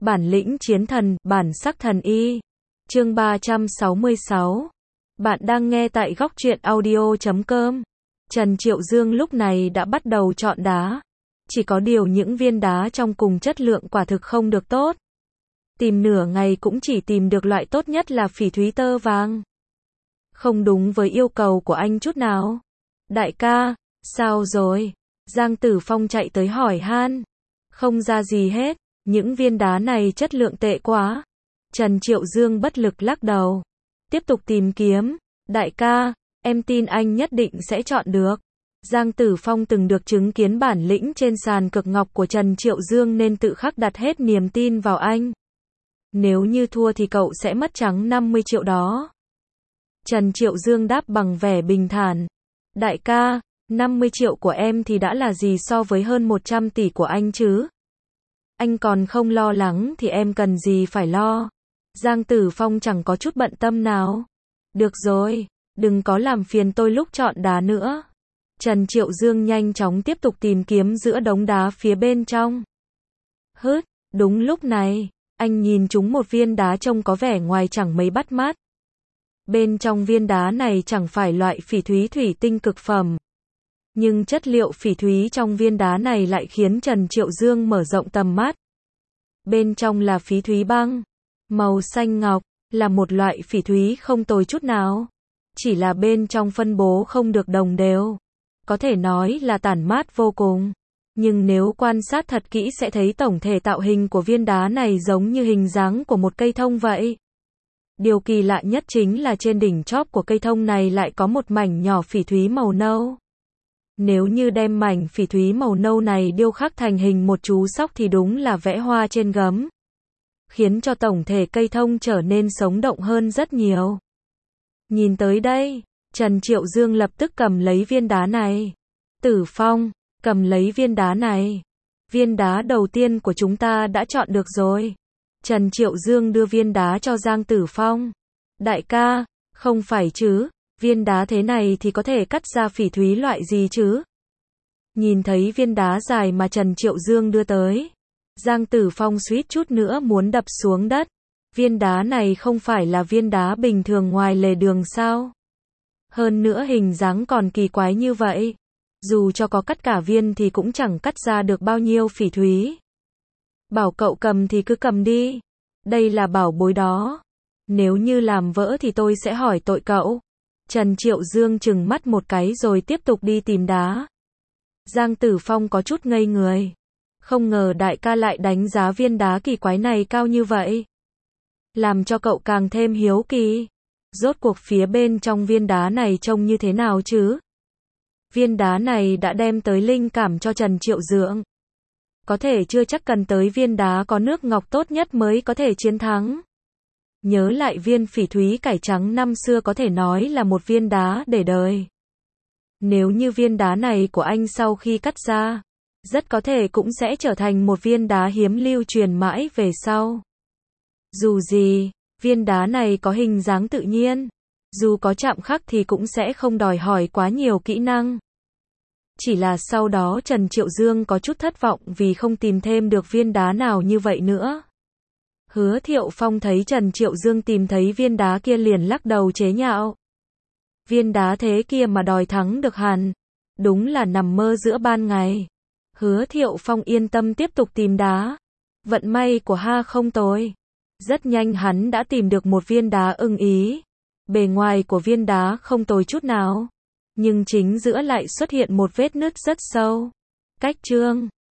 Bản lĩnh chiến thần, bản sắc thần y. Chương 366. Bạn đang nghe tại góc truyện audio.com. Trần Triệu Dương lúc này đã bắt đầu chọn đá. Chỉ có điều những viên đá trong cùng chất lượng quả thực không được tốt. Tìm nửa ngày cũng chỉ tìm được loại tốt nhất là phỉ thúy tơ vàng. Không đúng với yêu cầu của anh chút nào. Đại ca, sao rồi? Giang Tử Phong chạy tới hỏi han. Không ra gì hết, những viên đá này chất lượng tệ quá. Trần Triệu Dương bất lực lắc đầu. Tiếp tục tìm kiếm. Đại ca, em tin anh nhất định sẽ chọn được. Giang Tử Phong từng được chứng kiến bản lĩnh trên sàn cực ngọc của Trần Triệu Dương nên tự khắc đặt hết niềm tin vào anh. Nếu như thua thì cậu sẽ mất trắng 50 triệu đó. Trần Triệu Dương đáp bằng vẻ bình thản. Đại ca, 50 triệu của em thì đã là gì so với hơn 100 tỷ của anh chứ? Anh còn không lo lắng thì em cần gì phải lo. Giang Tử Phong chẳng có chút bận tâm nào. Được rồi, đừng có làm phiền tôi lúc chọn đá nữa. Trần Triệu Dương nhanh chóng tiếp tục tìm kiếm giữa đống đá phía bên trong. Hứt, đúng lúc này, anh nhìn trúng một viên đá trông có vẻ ngoài chẳng mấy bắt mắt. Bên trong viên đá này chẳng phải loại phỉ thúy thủy tinh cực phẩm. Nhưng chất liệu phỉ thúy trong viên đá này lại khiến Trần Triệu Dương mở rộng tầm mắt. Bên trong là phỉ thúy băng, màu xanh ngọc, là một loại phỉ thúy không tồi chút nào. Chỉ là bên trong phân bố không được đồng đều. Có thể nói là tản mát vô cùng. Nhưng nếu quan sát thật kỹ sẽ thấy tổng thể tạo hình của viên đá này giống như hình dáng của một cây thông vậy. Điều kỳ lạ nhất chính là trên đỉnh chóp của cây thông này lại có một mảnh nhỏ phỉ thúy màu nâu. Nếu như đem mảnh phỉ thúy màu nâu này điêu khắc thành hình một chú sóc thì đúng là vẽ hoa trên gấm. Khiến cho tổng thể cây thông trở nên sống động hơn rất nhiều. Nhìn tới đây, Trần Triệu Dương lập tức cầm lấy viên đá này. Tử Phong, cầm lấy viên đá này. Viên đá đầu tiên của chúng ta đã chọn được rồi. Trần Triệu Dương đưa viên đá cho Giang Tử Phong. Đại ca, không phải chứ, viên đá thế này thì có thể cắt ra phỉ thúy loại gì chứ? Nhìn thấy viên đá dài mà Trần Triệu Dương đưa tới, Giang Tử Phong suýt chút nữa muốn đập xuống đất. Viên đá này không phải là viên đá bình thường ngoài lề đường sao? Hơn nữa hình dáng còn kỳ quái như vậy. Dù cho có cắt cả viên thì cũng chẳng cắt ra được bao nhiêu phỉ thúy. Bảo cậu cầm thì cứ cầm đi. Đây là bảo bối đó. Nếu như làm vỡ thì tôi sẽ hỏi tội cậu. Trần Triệu Dương trừng mắt một cái rồi tiếp tục đi tìm đá. Giang Tử Phong có chút ngây người. Không ngờ đại ca lại đánh giá viên đá kỳ quái này cao như vậy. Làm cho cậu càng thêm hiếu kỳ. Rốt cuộc phía bên trong viên đá này trông như thế nào chứ? Viên đá này đã đem tới linh cảm cho Trần Triệu Dương. Có thể chưa chắc cần tới viên đá có nước ngọc tốt nhất mới có thể chiến thắng. Nhớ lại viên phỉ thúy cải trắng năm xưa có thể nói là một viên đá để đời. Nếu như viên đá này của anh sau khi cắt ra, rất có thể cũng sẽ trở thành một viên đá hiếm lưu truyền mãi về sau. Dù gì, viên đá này có hình dáng tự nhiên, dù có chạm khắc thì cũng sẽ không đòi hỏi quá nhiều kỹ năng. Chỉ là sau đó Trần Triệu Dương có chút thất vọng vì không tìm thêm được viên đá nào như vậy nữa. Hứa Thiệu Phong thấy Trần Triệu Dương tìm thấy viên đá kia liền lắc đầu chế nhạo. Viên đá thế kia mà đòi thắng được hẳn, đúng là nằm mơ giữa ban ngày. Hứa Thiệu Phong yên tâm tiếp tục tìm đá. Vận may của Ha không tồi. Rất nhanh hắn đã tìm được một viên đá ưng ý. Bề ngoài của viên đá không tồi chút nào. Nhưng chính giữa lại xuất hiện một vết nứt rất sâu. Cách chương